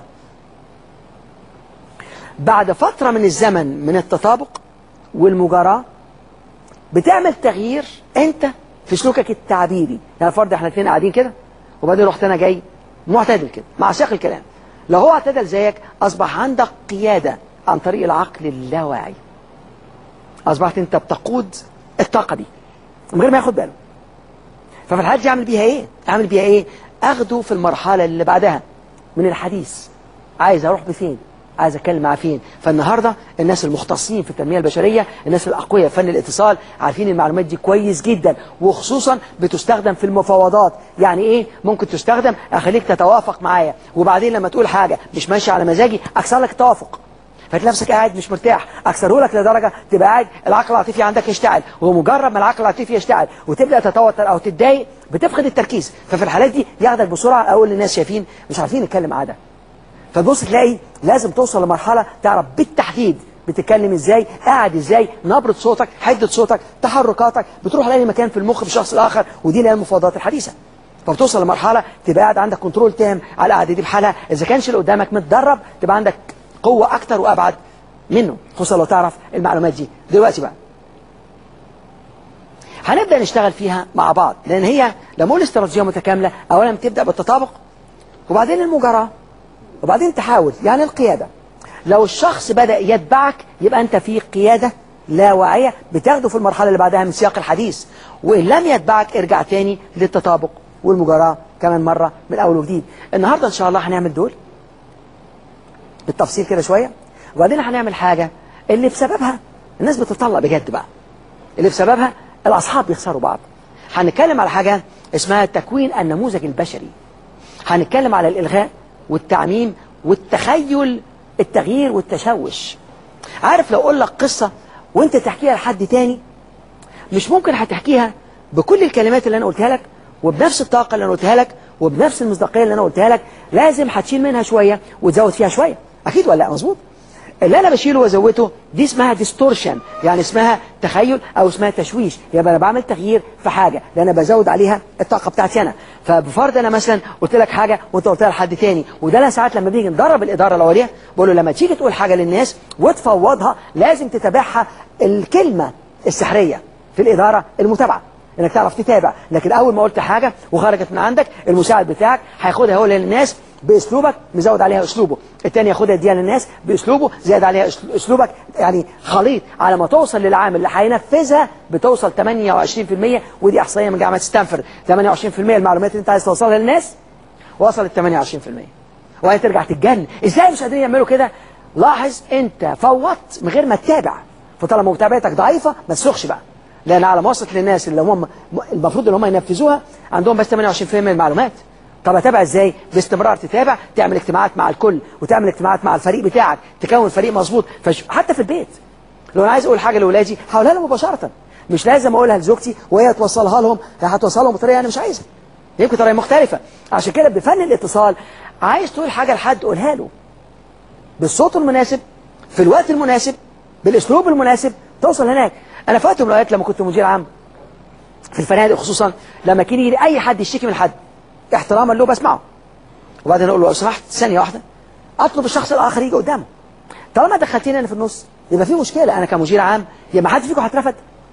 بعد فتره من الزمن من التطابق والمجاراة بتعمل تغيير انت في سلوكك التعبيري. يعني فرض احنا الاثنين قاعدين كده وبعدين رحت انا جاي معتدل كده مع سياق الكلام، لو هو اعتدل زيك اصبح عندك قيادة عن طريق العقل اللاواعي. اصبحت انت بتقود الطاقة دي من غير ما ياخد باله. ففي الحالة دي اعمل بيها ايه؟ اعمل بيها ايه؟ اخده في المرحلة اللي بعدها من الحديث. عايز اروح بفين؟ عايز اتكلم مع فين؟ فالنهارده الناس المختصين في التنميه البشريه، الناس الاقوياء في فن الاتصال، عارفين المعلومات دي كويس جدا، وخصوصا بتستخدم في المفاوضات. يعني ايه ممكن تستخدم؟ اخليك تتوافق معايا، وبعدين لما تقول حاجه مش ماشيه على مزاجي اكسر لك التوافق، فتلاقي نفسك قاعد مش مرتاح، اكسره لك لدرجه تبقى قاعد العقل العاطفي عندك يشتعل، ومجرد ما العقل العاطفي يشتعل وتبدا تتوتر او تتضايق بتفقد التركيز. ففي الحالات دي ياخدك بسرعه، اقول للناس شايفين مش عارفين نتكلم معاه ده. فتبص تلاقي لازم توصل لمرحلة تعرف بالتحديد بتتكلم ازاي، قاعد ازاي، نبرة صوتك، حدة صوتك، تحركاتك، بتروح لأي مكان في المخ في الشخص الآخر، ودي اللي هي المفاوضات الحديثة. فبتوصل لمرحلة تبقى قاعد عندك كنترول تام على القعدة دي بحالها. إذا كانش اللي قدامك متدرب تبقى عندك قوة أكتر وأبعد منه، خصوصا لو تعرف المعلومات دي. دلوقتي بقى هنبدأ نشتغل فيها مع بعض، لأن هي لما نقول استراتيجية متكاملة أولا بتبدأ بالتطابق وبعدين المجاراة وبعدين تحاول. يعني القيادة، لو الشخص بدأ يتبعك يبقى أنت في قيادة لا واعية بتاخده في المرحلة اللي بعدها من سياق الحديث، وإن لم يتبعك ارجع تاني للتطابق والمجاراة كمان مرة من أول وجديد. النهاردة إن شاء الله هنعمل دول بالتفصيل كده شوية، وبعدين هنعمل حاجة اللي بسببها الناس بتطلق بجد بقى، اللي بسببها الأصحاب بيخسروا بعض. هنتكلم على حاجة اسمها تكوين النموذج البشري، هنتكلم على الإلغاء والتعميم والتخيل، التغيير والتشوش. عارف لو أقول لك قصة وانت تحكيها لحد تاني، مش ممكن هتحكيها بكل الكلمات اللي أنا قلتها لك وبنفس الطاقة اللي أنا قلتها لك وبنفس المصداقية اللي أنا قلتها لك، لازم هتشيل منها شوية وتزود فيها شوية، أكيد ولا لا؟ مظبوط. اللي أنا بشيله وأزوده دي اسمها ديستورشن، يعني اسمها تخيل أو اسمها تشويش، يبقى أنا بعمل تغيير في حاجة لأن أنا بزود عليها الطاقة بتاعتي أنا. فبفرض أنا مثلا قلت لك حاجة وأنت قلتها لحد تاني، وده أنا ساعات لما بنيجي ندرب الإدارة الأولية بقول له لما تيجي تقول حاجة للناس وتفوضها لازم تتابعها الكلمة السحرية في الإدارة، المتابعة، انك تعرف تتابع. لكن اول ما قلت حاجة وخرجت من عندك المساعد بتاعك هياخدها هو للناس باسلوبك مزود عليها اسلوبه، التاني ياخدها يديها للناس باسلوبه زاد عليها اسلوبك، يعني خليط على ما توصل للعامل اللي هينفذها بتوصل ثمانية وعشرين بالمية. ودي احصائيه من جامعه ستانفورد، ثمانية وعشرين بالمية المعلومات اللي انت عايز توصلها للناس وصلت ثمانية وعشرين بالمية. وهي ترجع تتجنن ازاي مش قادرين يعملوا كده. لاحظ انت فوضت من غير ما تتابع، فطالما متابعتك ضعيفه ما تسوقش بقى، لأن على ما وصلت للناس اللي هم المفروض ان هم ينفذوها عندهم بس ثمانية وعشرين بالمية من المعلومات. طب اتابع ازاي؟ باستمرار تتابع، تعمل اجتماعات مع الكل وتعمل اجتماعات مع الفريق بتاعك، تكون فريق مظبوط. فش... حتى في البيت لو انا عايز اقول حاجه لاولادي هقولها لهم مباشره، مش لازم اقولها لزوجتي وهي توصلها لهم، هي هتوصلها لهم بطريقه انا مش عايزها، يمكن طريقه مختلفه. عشان كده بفن الاتصال عايز تقول حاجه لحد قولها له بالصوت المناسب في الوقت المناسب بالاسلوب المناسب توصل هناك. انا فاكر من الاوقات لما كنت مدير عام في الفنادق خصوصا، لما كان يجي اي حد يشتكي من حد احتراما له بسمعه، وبعدين اقول له لو سمحت ثانيه واحده اطلب الشخص الاخر يجي قدامه. طالما دخلتني انا في النص يبقى في مشكله، انا كمدير عام يبقى حد فيكم هيترفد،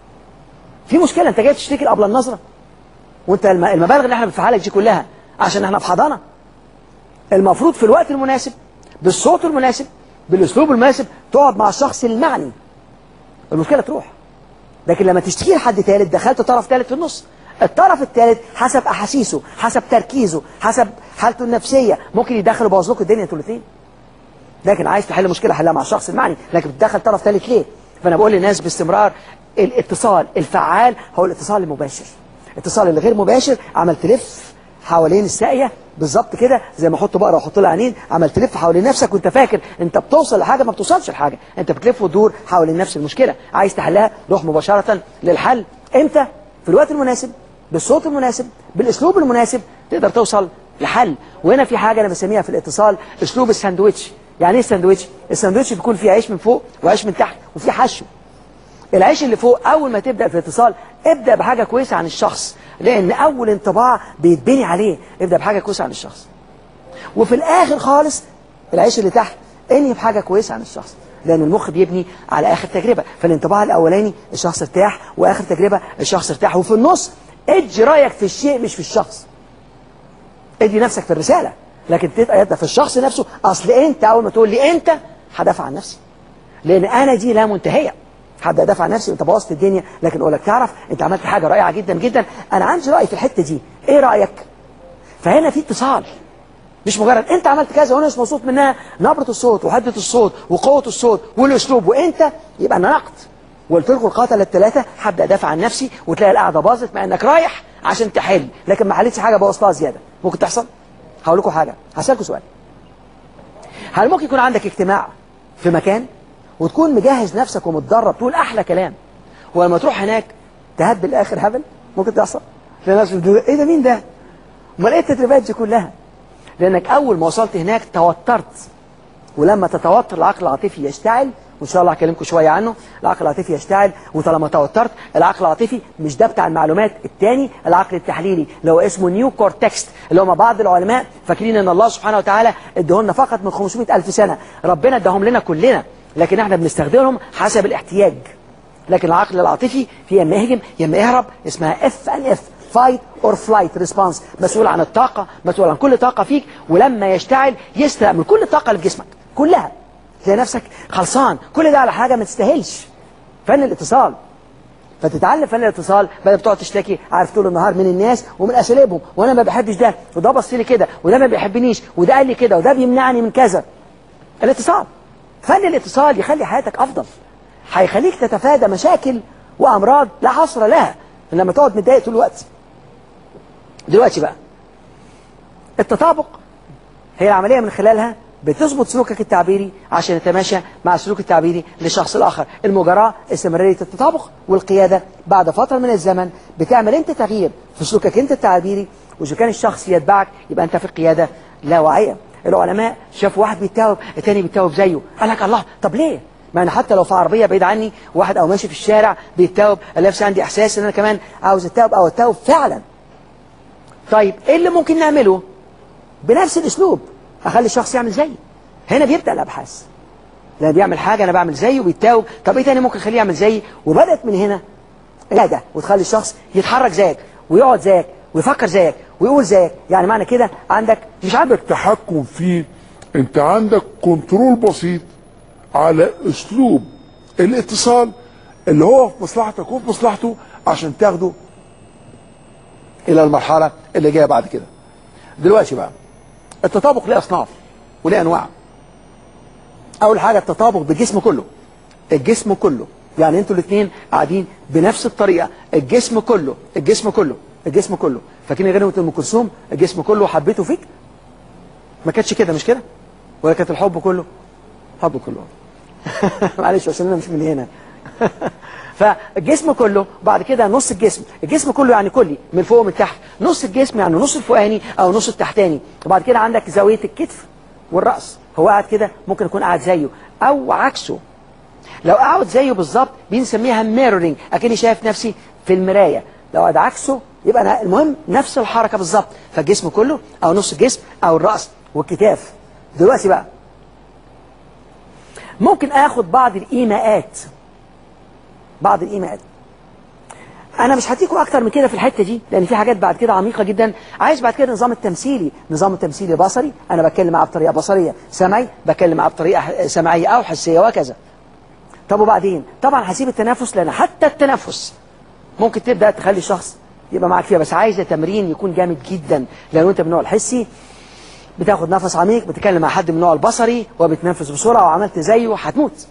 في مشكله. انت جاي تشتكي قبل النظره وانت المبالغ اللي احنا بندفعها لك دي كلها عشان احنا في حضانه. المفروض في الوقت المناسب بالصوت المناسب بالاسلوب المناسب تقعد مع الشخص المعني، المشكله تروح. لكن لما تشتكي لحد ثالث دخلت طرف ثالث في النص، الطرف الثالث حسب احاسيسه حسب تركيزه حسب حالته النفسيه ممكن يدخل يبوظ لكم الدنيا انتوا الاثنين. لكن عايز تحل مشكله حلها مع الشخص المعني، لكن بتدخل طرف ثالث ليه؟ فانا بقول للناس باستمرار الاتصال الفعال هو الاتصال المباشر. الاتصال الغير مباشر عمل تلف حوالين الساقيه بالظبط كده، زي ما احط بقره واحط لها عينين، عمل تلف حوالين نفسك وانت فاكر انت بتوصل لحاجه، ما بتوصلش لحاجه، انت بتلف وتدور حوالين نفس المشكله. عايز تحلها روح مباشره للحل. امتى؟ في الوقت المناسب بالصوت المناسب بالاسلوب المناسب تقدر توصل لحل. وهنا في حاجه انا بسميها في الاتصال اسلوب الساندويتش. يعني ايه الساندويتش؟ الساندويتش بيكون فيه عيش من فوق وعيش من تحت وفيه حشو. العيش اللي فوق اول ما تبدا في الاتصال ابدا بحاجه كويسه عن الشخص، لان اول انطباع بيتبني عليه. ابدا بحاجه كويسه عن الشخص، وفي الاخر خالص العيش اللي تحت انهي بحاجه كويسه عن الشخص، لان المخ بيبني على اخر تجربه. فالانطباع الاولاني الشخص ارتاح، واخر تجربه الشخص ارتاح، وفي النص ادي رايك في الشيء مش في الشخص. ادي نفسك في الرساله، لكن تبقى في الشخص نفسه. اصل انت اول ما تقول لي انت هدافع عن نفسي، لان انا دي لا منتهيه. هبدا ادافع عن نفسي انت بوظت الدنيا، لكن اقول لك تعرف انت عملت حاجه رائعه جدا جدا، انا عندي راي في الحته دي، ايه رايك؟ فهنا في اتصال، مش مجرد انت عملت كذا وانا مش مبسوط منها. نبره الصوت وحده الصوت وقوه الصوت والاسلوب وانت يبقى انا نقد. وقلت لكم القاتل الثلاثه هبدا ادافع عن نفسي وتلاقي القعده باظت مع انك رايح عشان تحل، لكن ما حلتش حاجه بوظتها زياده. ممكن تحصل؟ هقول لكم حاجه، هسالكم سؤال. هل ممكن يكون عندك اجتماع في مكان وتكون مجهز نفسك ومتدرب تقول احلى كلام، ولما تروح هناك تهبل اخر هبل؟ ممكن تحصل؟ الناس ايه ده؟ مين ده؟ امال ايه التدريبات دي كلها؟ لانك اول ما وصلت هناك توترت، ولما تتوتر العقل العاطفي يشتعل، وان شاء الله هكلمكم شويه عنه. العقل العاطفي يشتعل، وطالما توترت العقل العاطفي مش ده بتاع المعلومات، الثاني العقل التحليلي اللي هو اسمه نيو كورتكس، اللي هم بعض العلماء فاكرين ان الله سبحانه وتعالى ادهولنا فقط من خمسمائة ألف سنه، ربنا اداهم لنا كلنا، لكن احنا بنستخدمهم حسب الاحتياج. لكن العقل العاطفي في اما اهجم يا اما اهرب، اسمها اف ان اف، فايت اور فلايت ريسبونس، مسؤول عن الطاقه، مسؤول عن كل طاقه فيك، ولما يشتعل يسرق من كل الطاقه اللي في جسمك كلها، تلاقي نفسك خلصان. كل ده على حاجه ما تستاهلش. فن الاتصال، فتتعلم فن الاتصال بدل بتقعد تشتكي عارف طول النهار من الناس ومن اساليبهم، وانا ما بحبش ده، وده بص لي كده، وده ما بيحبنيش، وده قال لي كده، وده بيمنعني من كذا. الاتصال، فن الاتصال يخلي حياتك افضل. هيخليك تتفادى مشاكل وامراض لا حصر لها لما تقعد متضايق طول الوقت. دلوقتي بقى التطابق هي العملية من خلالها بتظبط سلوكك التعبيري عشان يتماشى مع السلوك التعبيري للشخص الآخر. المجاراة استمرارية التطابق، والقيادة بعد فترة من الزمن بتعمل انت تغيير في سلوكك انت التعبيري، وإذا كان الشخص يتبعك يبقى انت في القيادة لا واعية. العلماء شافوا واحد بيتاوب التاني بيتاوب زيه، قال لك الله طب ليه؟ ما انا حتى لو في عربية بعيد عني واحد او ماشي في الشارع بيتاوب، الاقي نفسي عندي احساس ان انا كمان عاوز اتاوب او اتاوب فعلا. طيب ايه اللي ممكن نعمله؟ بنفس الاسلوب اخلي الشخص يعمل زيي. هنا بيبدأ الابحاث. لما بيعمل حاجة انا بعمل زيه وبيتاوب، طب ايه تاني ممكن اخليه يعمل زيي؟ وبدأت من هنا لا ده وتخلي الشخص يتحرك زيك ويقعد زيك ويفكر زيك ويقول زيك. يعني معنى كده عندك مش عندك تحكم فيه، انت عندك كنترول بسيط على اسلوب الاتصال اللي هو في مصلحتك وفي مصلحته عشان تاخده الى المرحلة اللي جاية بعد كده. دلوقتي بقى التطابق له اصناف وله انواع. اول حاجة التطابق بالجسم كله. الجسم كله يعني انتوا الاثنين قاعدين بنفس الطريقة، الجسم كله الجسم كله الجسم كله. فاكرين غنوة ام كلثوم الجسم كله حبيته فيك؟ ما كانتش كده مش كده؟ ولا كانت الحب كله؟ حب كله. معلش عشان انا مش من هنا. فالجسم كله، بعد كده نص الجسم. الجسم كله يعني كلي من فوق ومن تحت. نص الجسم يعني نص الفوقاني او نص التحتاني. وبعد كده عندك زاوية الكتف والرأس. هو قاعد كده ممكن يكون قاعد زيه او عكسه. لو قاعد زيه بالظبط بنسميها ميرورينج، اكني شايف نفسي في المراية. لو قاعد عكسه يبقى أنا المهم نفس الحركة بالظبط. فالجسم كله او نص الجسم او الرأس والكتاف. دلوقتي بقى ممكن اخد بعض الايماءات. بعض الايماءات انا مش هديكوا اكتر من كده في الحته دي لان في حاجات بعد كده عميقه جدا. عايز بعد كده النظام التمثيلي. نظام التمثيلي بصري، انا بتكلم معاه بطريقه بصريه. سمعي، بتكلم معاه بطريقه سمعيه او حسيه وهكذا. طب وبعدين طبعا هسيب التنفس لان حتى التنفس ممكن تبدا تخلي الشخص يبقى معاك فيها، بس عايزه تمرين يكون جامد جدا. لو انت من النوع الحسي بتاخد نفس عميق، بتتكلم مع حد من النوع البصري وبتنفس بسرعه وعملت زيه هتموت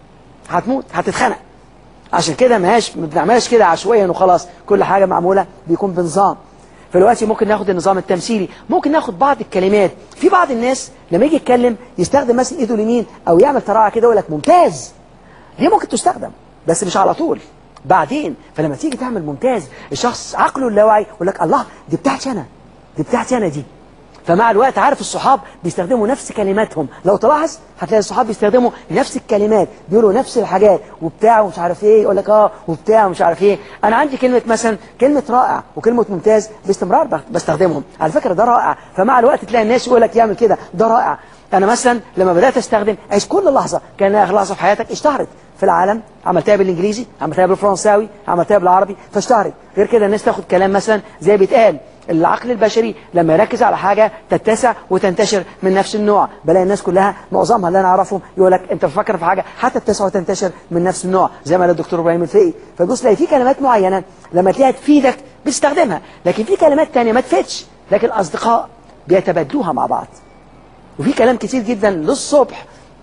هتموت هتتخنق. عشان كده ماهاش ما بنعملش كده عشوائيا وخلاص، كل حاجه معموله بيكون بنظام. فدلوقتي ممكن ناخد النظام التمثيلي. ممكن ناخد بعض الكلمات. في بعض الناس لما يجي يتكلم يستخدم مثلا ايده اليمين او يعمل تراعه كده يقول لك ممتاز. دي ممكن تستخدم بس مش على طول، بعدين. فلما تيجي تعمل ممتاز الشخص عقله اللاواعي يقول لك الله دي بتاعتي انا دي بتاعتي انا دي. فمع الوقت عارف الصحاب بيستخدموا نفس كلماتهم. لو تلاحظ هتلاقي الصحاب بيستخدموا نفس الكلمات، بيقولوا نفس الحاجات وبتاع ومش عارف ايه، يقول لك اه وبتاع ومش عارف ايه. انا عندي كلمه مثلا كلمه رائع وكلمه ممتاز باستمرار بستخدمهم. على فكره ده رائع. فمع الوقت تلاقي الناس يقول لك يعمل كده ده رائع. انا مثلا لما بدات استخدم عايز كل لحظه كان اخر لحظه في حياتك اشتهرت في العالم. عملتها بالانجليزي، عملتها بالفرنساوي، عملتها بالعربي فاشتهرت. غير كده الناس تاخد كلام مثلا زي بيتقال العقل البشري لما يركز على حاجة تتسع وتنتشر من نفس النوع. بلاقي الناس كلها معظمها اللي انا اعرفهم يقول لك انت بتفكر في حاجة هتتسع وتنتشر من نفس النوع، زي ما قال الدكتور ابراهيم الفقي. فبص تلاقي في كلمات معينة لما تلاقيها تفيدك بتستخدمها، لكن في كلمات تانية ما تفيدش لكن الاصدقاء بيتبادلوها مع بعض. وفي كلام كتير جدا للصبح.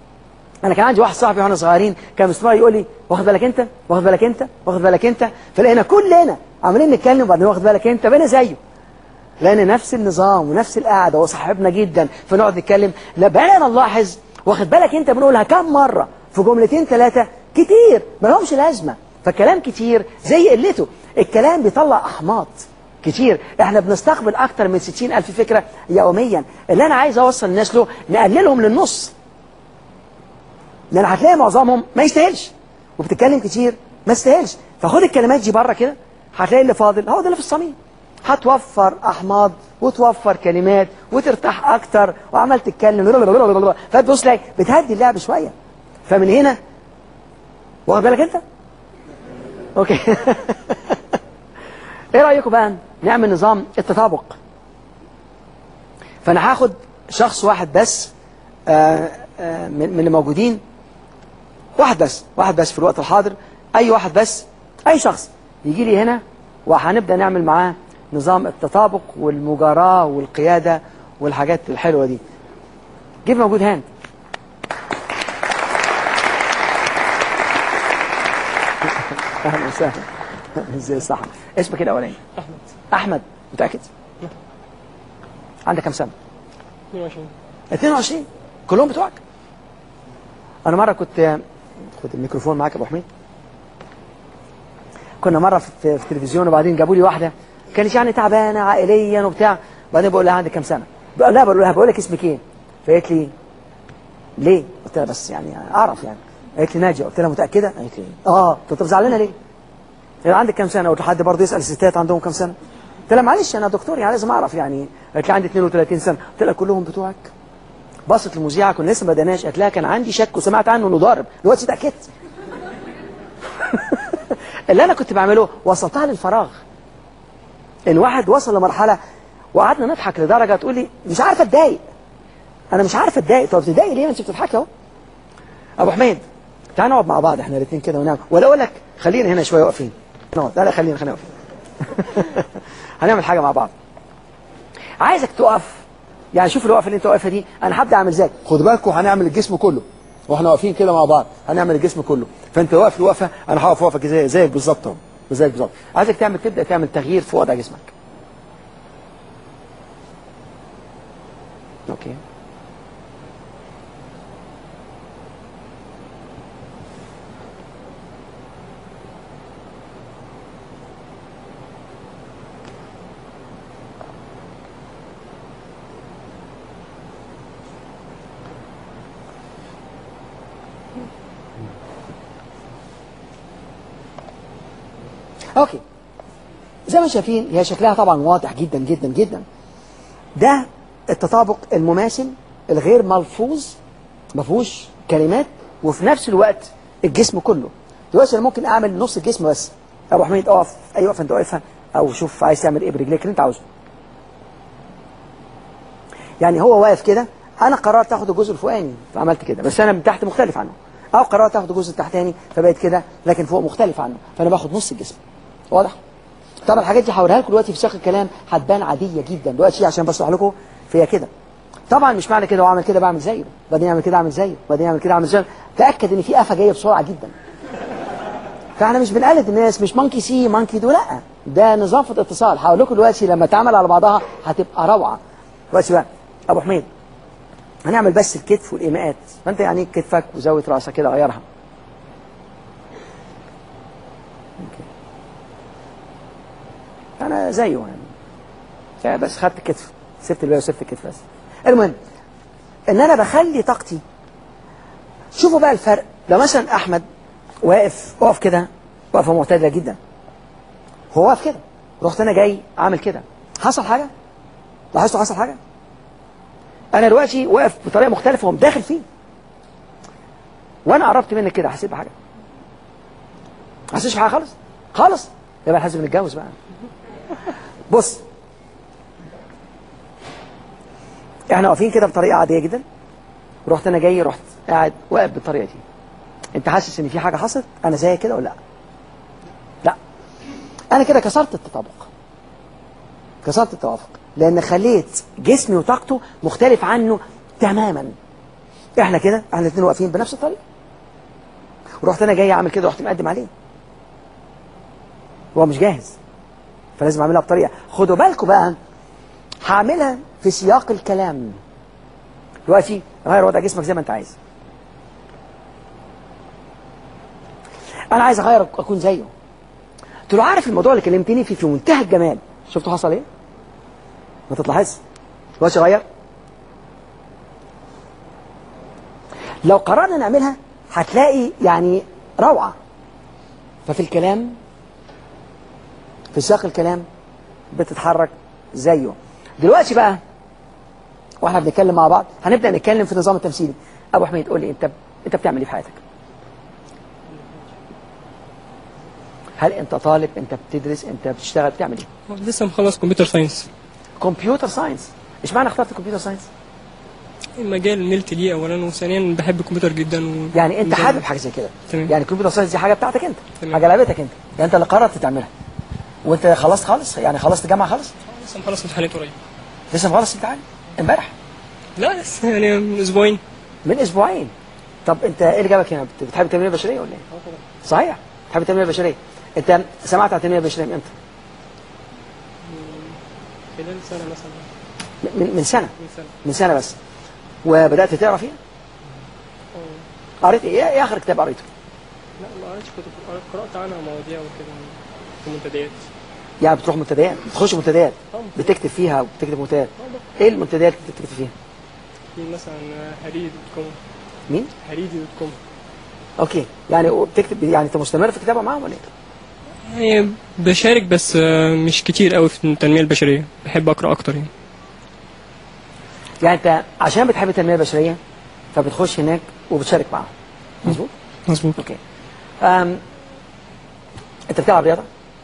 انا كان عندي واحد صاحبي واحنا صغيرين كان مستمر يقول لي واخد بالك انت واخد بالك انت واخد بالك انت، فلقينا كلنا عمالين نتكلم وبعدين واخد بالك انت بقينا زيه، لان نفس النظام ونفس القعده وصاحبنا جدا. فنقعد نتكلم لا بقينا نلاحظ واخد بالك انت بنقولها كم مره في جملتين ثلاثه كتير ما لهمش لازمه. فالكلام كتير زي قلته. الكلام بيطلع احماض كتير. احنا بنستقبل اكتر من ستين الف فكره يوميا. اللي انا عايز اوصل الناس له نقللهم للنص، لان هتلاقي معظمهم ما يستاهلش وبتتكلم كتير ما يستاهلش. فخد الكلمات دي بره كده هتلاقي اللي فاضل هو ده اللي في الصميم. هتوفر احماض وتوفر كلمات وترتاح اكتر وعمال تتكلم فتبص تلاقي بتهدي اللعب شويه. فمن هنا واخد بالك انت اوكي. ايه رايكم بقى نعمل نظام التطابق؟ فانا هاخد شخص واحد بس آآ آآ من اللي موجودين، واحد بس واحد بس في الوقت الحاضر، اي واحد بس، اي شخص يجي لي هنا وهنبدا نعمل معاه نظام التطابق والمجاراة والقيادة والحاجات الحلوة دي. جيب موجود هاند. اهلا وسهلا. ازاي صح؟ اسمك ايه الاولاني؟ احمد. احمد، متاكد؟ عندك كام سنه؟ اثنين وعشرين. اثنين وعشرين كلهم بتوعك؟ انا مره كنت، خد الميكروفون معاك يا ابو حميد. كنا مره في, في التلفزيون وبعدين جابوا لي واحده كانت يعني تعبانه عائليا وبتاع، بعدين بقول لها عندك كام سنه؟ بقول لها بقول لها بقول لك اسمك ايه؟ فقالت لي ليه؟ قلت لها بس يعني اعرف يعني. قالت لي ناجيه. قلت لها متاكده؟ قالت لي اه. قلت لها طب زعلانه ليه؟ قالت لي عندك كام سنه؟ قلت حد برضه يسال الستات عندهم كام سنه؟ قلت لها معلش انا دكتور يعني لازم اعرف يعني. قالت لي عندي اثنين وثلاثين سنه. قلت لها كلهم بتوعك؟ بصت المذيعه كنا لسه ما بدأناش، قالت لها كان عندي شك وسمعت عنه انه ضارب، دلوقتي اتاكدت. اللي انا كنت بعمله وصلتها للفراغ. ان واحد وصل لمرحله وقعدنا نضحك لدرجه تقول لي مش عارفه اتضايق. انا مش عارفه اتضايق. طب تتضايق ليه؟ ما انت بتضحكي اهو. ابو حميد تعال نقعد مع بعض احنا الاثنين كده ونعمل، ولا اقول لك خلينا هنا شويه واقفين نقعد. لا لا خلينا خلينا واقفين. هنعمل حاجه مع بعض. عايزك تقف، يعني شوف الوقفه اللي انت واقفها دي انا هبدا اعمل ازاي. خد بالكم هنعمل الجسم كله واحنا واقفين كده مع بعض، هنعمل الجسم كله. فانت واقف الوقفه انا هقف وقفه زي زيك بالظبط اهو، زيك بالظبط. عايزك تعمل تبدا تعمل تغيير في وضع جسمك. اوكي. اوكي. زي ما شايفين هي شكلها طبعا واضح جدا جدا جدا. ده التطابق المماثل الغير ملفوظ، ما فيهوش كلمات، وفي نفس الوقت الجسم كله. دلوقتي انا ممكن اعمل نص الجسم بس. ابو حميد اقف اي وقفه انت واقفها، او شوف عايز تعمل ايه برجليك اللي انت عاوزه. يعني هو واقف كده، انا قررت اخد الجزء الفوقاني فعملت كده، بس انا من تحت مختلف عنه. او قررت اخد الجزء التحتاني فبقيت كده لكن فوق مختلف عنه، فانا باخد نص الجسم. واضح؟ طبعا الحاجات دي هوريها لكم دلوقتي في سياق الكلام هتبان عاديه جدا دلوقتي عشان بشرح لكم فيها كده. طبعا مش معنى كده واعمل كده بعمل زيه، بعدين اعمل كده اعمل زيه، بعدين اعمل كده اعمل زيه. تاكد ان في قفه جايه بسرعه جدا. فاحنا مش بنقلد الناس، مش مانكي سي مانكي دو، لا، ده نظام في الاتصال. هقول لكم دلوقتي لما تعمل على بعضها هتبقى روعه. دلوقتي بقى ابو حميد هنعمل بس الكتف والايماءات، فانت يعني كتفك وزاويه راسك كده غيرها. انا زيه يعني، بس خدت الكتف، سبت الباقي وسبت الكتف بس. المهم ان انا بخلي طاقتي. شوفوا بقى الفرق. لو مثلا احمد واقف واقف كده وقفه معتدله جدا، هو واقف كده، رحت انا جاي عامل كده، حصل حاجه؟ لاحظتوا حصل حاجه؟ انا دلوقتي واقف بطريقه مختلفه وهم داخل فيه، وانا قربت منك كده حسيت بحاجه؟ ما حسيتش بحاجه خالص خالص. يبقى لازم نتجوز بقى. بص احنا واقفين كده بطريقه عاديه جدا، رحت انا جاي رحت قاعد واقف بالطريقه دي. انت حاسس ان في حاجه حصلت؟ انا زي كده ولا لا؟ لا، انا كده كسرت التطابق، كسرت التوافق، لان خليت جسمي وطاقته مختلف عنه تماما. احنا كده احنا الاثنين واقفين بنفس الطريقه، ورحت انا جاي اعمل كده، رحت مقدم عليه، هو مش جاهز، فلازم اعملها بطريقه. خدوا بالكم بقى، هعملها في سياق الكلام. دلوقتي غير وضع جسمك زي ما انت عايز. انا عايز اغير اكون زيه. قلت له عارف الموضوع اللي كلمتني فيه في منتهى الجمال، شفتوا حصل ايه؟ ما تطلعش دلوقتي غير. لو قررنا نعملها هتلاقي يعني روعه. ففي الكلام، في سياق الكلام بتتحرك زيه. دلوقتي بقى واحنا بنتكلم مع بعض هنبدا نتكلم في النظام التمثيلي. ابو حميد قول لي انت انت بتعمل ايه في حياتك؟ هل انت طالب؟ انت بتدرس؟ انت بتشتغل؟ بتعمل ايه؟ لسه مخلص كمبيوتر ساينس. كمبيوتر ساينس. اشمعنى اخترت كمبيوتر ساينس؟ المجال ملت ليه اولا، وثانيا بحب الكمبيوتر جدا و... يعني انت حابب حاجه زي كده؟ تمام. يعني الكمبيوتر ساينس دي حاجه بتاعتك انت، تمام. حاجه لعبتك انت، يعني انت اللي قررت تعملها. وانت خلصت خالص؟ يعني خلصت جامعه خالص؟ لسه مخلص امتحانات قريب. لسه مخلص امتحان امبارح؟ لا لسه يعني من اسبوعين. من اسبوعين. طب انت ايه اللي جابك هنا؟ بتحب التنميه البشريه ولا ايه؟ صحيح؟ بتحب بتحب التنميه البشريه. انت سمعت عن التنميه البشريه من امتى؟ خلال سنة مثلا. من, من سنه من سنة. من سنه بس. وبدات تقرا فيها؟ اه. قريت ايه؟ ايه اخر كتاب قريته؟ لا ما قريتش كتب، قرأت عنها مواضيع وكده في منتديات. يعني بتروح منتديات، بتخش منتديات اه. بتكتب فيها وبتكتب منتديات. اه. ايه المنتديات اللي بتكتب فيها؟ في مثلا هريدي دوت كوم. مين؟ هريدي دوت كوم. اوكي، يعني بتكتب، يعني انت مستمر في الكتابه معاهم ولا ايه؟ يعني بشارك بس آه، مش كتير قوي في التنمية البشرية، بحب أقرأ أكتر يعني. يعني انت عشان بتحب التنميه البشريه فبتخش هناك وبتشارك معاهم. مظبوط؟ مظبوط. اوكي. أم... انت بتلعب رياضه؟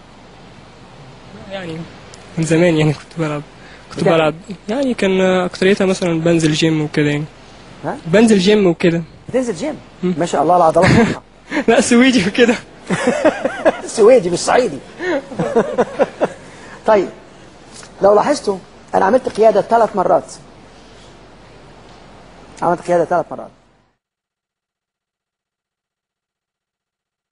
يعني من زمان يعني كنت بلعب كنت بتعمل؟ بلعب يعني كان أكتريتها مثلا بنزل جيم وكده يعني. ها؟ بنزل جيم وكده. بتنزل جيم؟ ما شاء الله العضلات. لا سويدي وكده. سويدي مش صعيدي. طيب لو لاحظتوا انا عملت قياده ثلاث مرات. عملت قياده ثلاث مرات.